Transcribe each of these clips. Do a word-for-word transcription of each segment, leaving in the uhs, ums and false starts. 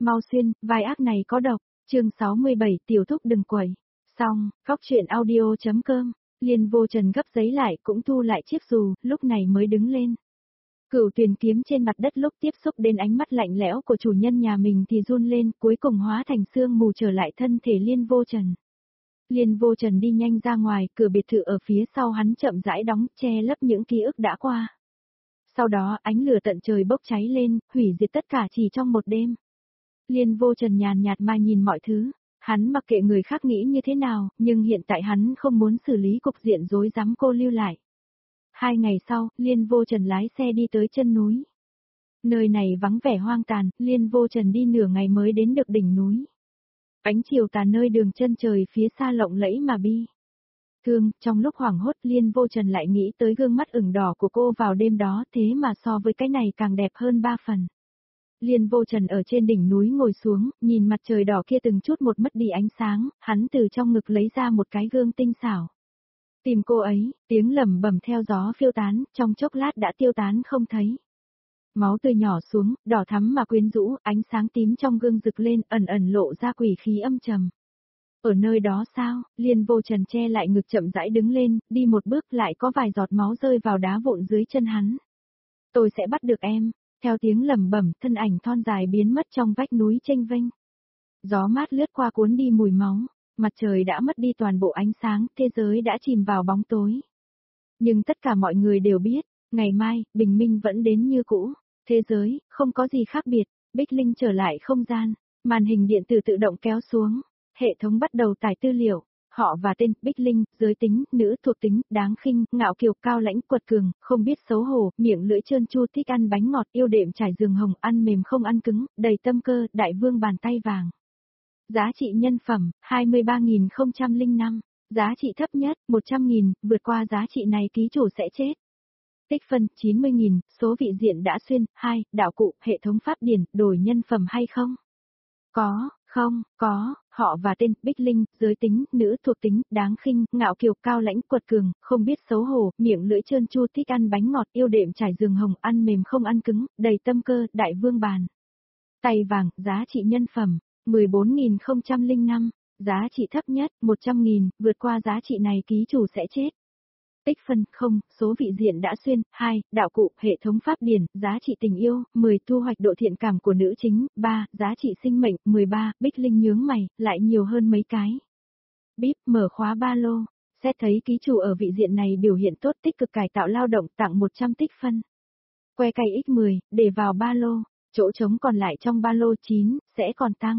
mau xuyên, vai ác này có độc. Chương sáu mươi bảy, tiểu thúc đừng quẩy. Xong, góc truyện audio chấm com. Liên Vô Trần gấp giấy lại cũng thu lại chiếc dù, lúc này mới đứng lên. Cửu Tuyền kiếm trên mặt đất lúc tiếp xúc đến ánh mắt lạnh lẽo của chủ nhân nhà mình thì run lên, cuối cùng hóa thành sương mù trở lại thân thể Liên Vô Trần. Liên Vô Trần đi nhanh ra ngoài, cửa biệt thự ở phía sau hắn chậm rãi đóng, che lấp những ký ức đã qua. Sau đó ánh lửa tận trời bốc cháy lên, hủy diệt tất cả chỉ trong một đêm. Liên Vô Trần nhàn nhạt mà nhìn mọi thứ, hắn mặc kệ người khác nghĩ như thế nào, nhưng hiện tại hắn không muốn xử lý cục diện rối rắm cô lưu lại. Hai ngày sau, Liên Vô Trần lái xe đi tới chân núi. Nơi này vắng vẻ hoang tàn, Liên Vô Trần đi nửa ngày mới đến được đỉnh núi. Ánh chiều tà nơi đường chân trời phía xa lộng lẫy mà bi. Thương, trong lúc hoảng hốt Liên Vô Trần lại nghĩ tới gương mắt ửng đỏ của cô vào đêm đó, thế mà so với cái này càng đẹp hơn ba phần. Liên Vô Trần ở trên đỉnh núi ngồi xuống, nhìn mặt trời đỏ kia từng chút một mất đi ánh sáng, hắn từ trong ngực lấy ra một cái gương tinh xảo. Tìm cô ấy, tiếng lẩm bẩm theo gió phiêu tán, trong chốc lát đã tiêu tán không thấy. Máu tươi nhỏ xuống, đỏ thắm mà quyến rũ, ánh sáng tím trong gương rực lên, ẩn ẩn lộ ra quỷ khí âm trầm. Ở nơi đó sao, Liên Vô Trần che lại ngực chậm rãi đứng lên, đi một bước lại có vài giọt máu rơi vào đá vụn dưới chân hắn. Tôi sẽ bắt được em, theo tiếng lẩm bẩm, thân ảnh thon dài biến mất trong vách núi chênh vênh. Gió mát lướt qua cuốn đi mùi máu, mặt trời đã mất đi toàn bộ ánh sáng, thế giới đã chìm vào bóng tối. Nhưng tất cả mọi người đều biết, ngày mai, bình minh vẫn đến như cũ, thế giới, không có gì khác biệt, Bích Linh trở lại không gian, màn hình điện tử tự động kéo xuống. Hệ thống bắt đầu tải tư liệu, họ và tên, Bích Linh, giới tính, nữ thuộc tính, đáng khinh, ngạo kiều, cao lãnh, quật cường, không biết xấu hổ, miệng lưỡi trơn tru, thích ăn bánh ngọt, yêu đệm trải giường hồng, ăn mềm không ăn cứng, đầy tâm cơ, đại vương bàn tay vàng. Giá trị nhân phẩm, hai mươi ba nghìn không trăm lẻ năm, giá trị thấp nhất, một trăm nghìn, vượt qua giá trị này ký chủ sẽ chết. Tích phân, chín mươi nghìn, số vị diện đã xuyên, hai, đạo cụ, hệ thống pháp điển, đổi nhân phẩm hay không? Có. Không, có, họ và tên, Bích Linh, giới tính, nữ thuộc tính, đáng khinh, ngạo kiều, cao lãnh, quật cường, không biết xấu hổ, miệng lưỡi trơn tru, thích ăn bánh ngọt, yêu đệm trải giường hồng, ăn mềm không ăn cứng, đầy tâm cơ, đại vương bàn. Tay vàng, giá trị nhân phẩm, mười bốn nghìn không trăm lẻ năm, giá trị thấp nhất, một trăm nghìn, vượt qua giá trị này ký chủ sẽ chết. Tích phân, không, số vị diện đã xuyên, hai, đạo cụ, hệ thống pháp điển, giá trị tình yêu, mười, thu hoạch độ thiện cảm của nữ chính, ba, giá trị sinh mệnh, mười ba, Bích Linh nhướng mày, lại nhiều hơn mấy cái. Bíp, mở khóa ba lô, xét thấy ký chủ ở vị diện này biểu hiện tốt tích cực cải tạo lao động tặng một trăm tích phân. Que cây x mười, để vào ba lô, chỗ trống còn lại trong ba lô chín, sẽ còn tăng.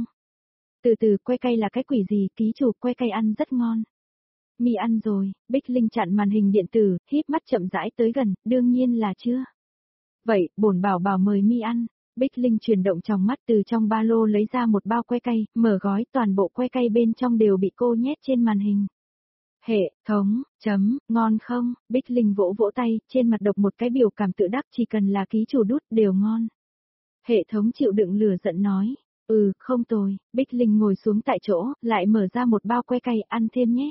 Từ từ, que cây là cái quỷ gì, ký chủ, que cây ăn rất ngon. Mi ăn rồi, Bích Linh chặn màn hình điện tử, híp mắt chậm rãi tới gần, đương nhiên là chưa. Vậy, bổn bảo bảo mời Mi ăn. Bích Linh chuyển động trong mắt từ trong ba lô lấy ra một bao que cây, mở gói, toàn bộ que cây bên trong đều bị cô nhét trên màn hình. Hệ thống, chấm, ngon không? Bích Linh vỗ vỗ tay, trên mặt độc một cái biểu cảm tự đắc, chỉ cần là ký chủ đút đều ngon. Hệ thống chịu đựng lửa giận nói, ừ, không tồi. Bích Linh ngồi xuống tại chỗ, lại mở ra một bao que cây, ăn thêm nhé.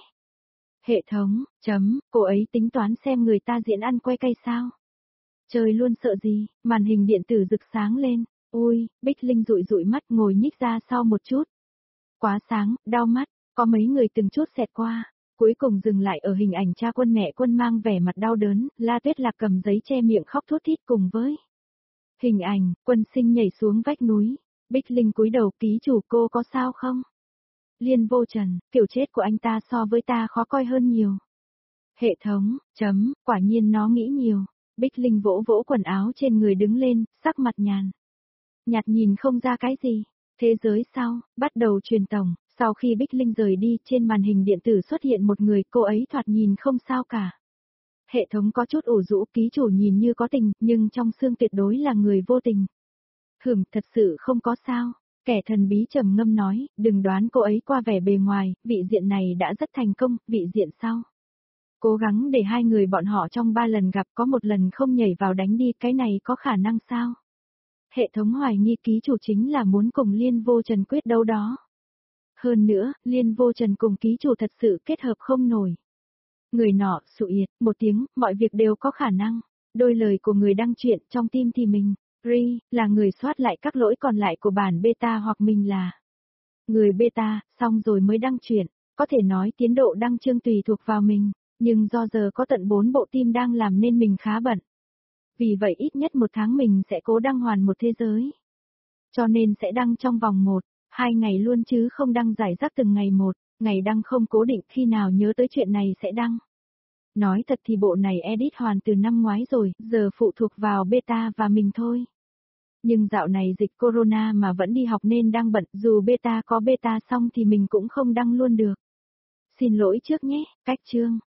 Hệ thống, chấm, cô ấy tính toán xem người ta diễn ăn que cây sao? Trời luôn sợ gì, màn hình điện tử rực sáng lên, ui, Bích Linh dụi dụi mắt ngồi nhích ra sau một chút. Quá sáng, đau mắt, có mấy người từng chút xẹt qua, cuối cùng dừng lại ở hình ảnh cha quân mẹ quân mang vẻ mặt đau đớn, La Tuyết Lạc cầm giấy che miệng khóc thút thít cùng với. Hình ảnh, Quân Sinh nhảy xuống vách núi, Bích Linh cúi đầu, ký chủ cô có sao không? Liên Vô Trần, kiểu chết của anh ta so với ta khó coi hơn nhiều. Hệ thống, chấm, quả nhiên nó nghĩ nhiều. Bích Linh vỗ vỗ quần áo trên người đứng lên, sắc mặt nhàn. Nhạt nhìn không ra cái gì. Thế giới sau, bắt đầu truyền tổng, sau khi Bích Linh rời đi, trên màn hình điện tử xuất hiện một người, cô ấy thoạt nhìn không sao cả. Hệ thống có chút ủ rũ, ký chủ nhìn như có tình, nhưng trong xương tuyệt đối là người vô tình. Hửm, thật sự không có sao. Kẻ thần bí trầm ngâm nói, đừng đoán cô ấy qua vẻ bề ngoài, vị diện này đã rất thành công, vị diện sau. Cố gắng để hai người bọn họ trong ba lần gặp có một lần không nhảy vào đánh đi, cái này có khả năng sao? Hệ thống hoài nghi ký chủ chính là muốn cùng Liên Vô Trần quyết đấu đó. Hơn nữa, Liên Vô Trần cùng ký chủ thật sự kết hợp không nổi. Người nọ, sụ yệt, một tiếng, mọi việc đều có khả năng. Đôi lời của người đăng truyện trong tim thì mình. Ri, là người soát lại các lỗi còn lại của bản beta hoặc mình là người beta, xong rồi mới đăng chuyển. Có thể nói tiến độ đăng chương tùy thuộc vào mình, nhưng do giờ có tận bốn bộ team đang làm nên mình khá bận. Vì vậy ít nhất một tháng mình sẽ cố đăng hoàn một thế giới. Cho nên sẽ đăng trong vòng một, hai ngày luôn chứ không đăng rải rác từng ngày một, ngày đăng không cố định, khi nào nhớ tới chuyện này sẽ đăng. Nói thật thì bộ này edit hoàn từ năm ngoái rồi, giờ phụ thuộc vào beta và mình thôi. Nhưng dạo này dịch corona mà vẫn đi học nên đang bận, dù beta có beta xong thì mình cũng không đăng luôn được. Xin lỗi trước nhé, cách chương.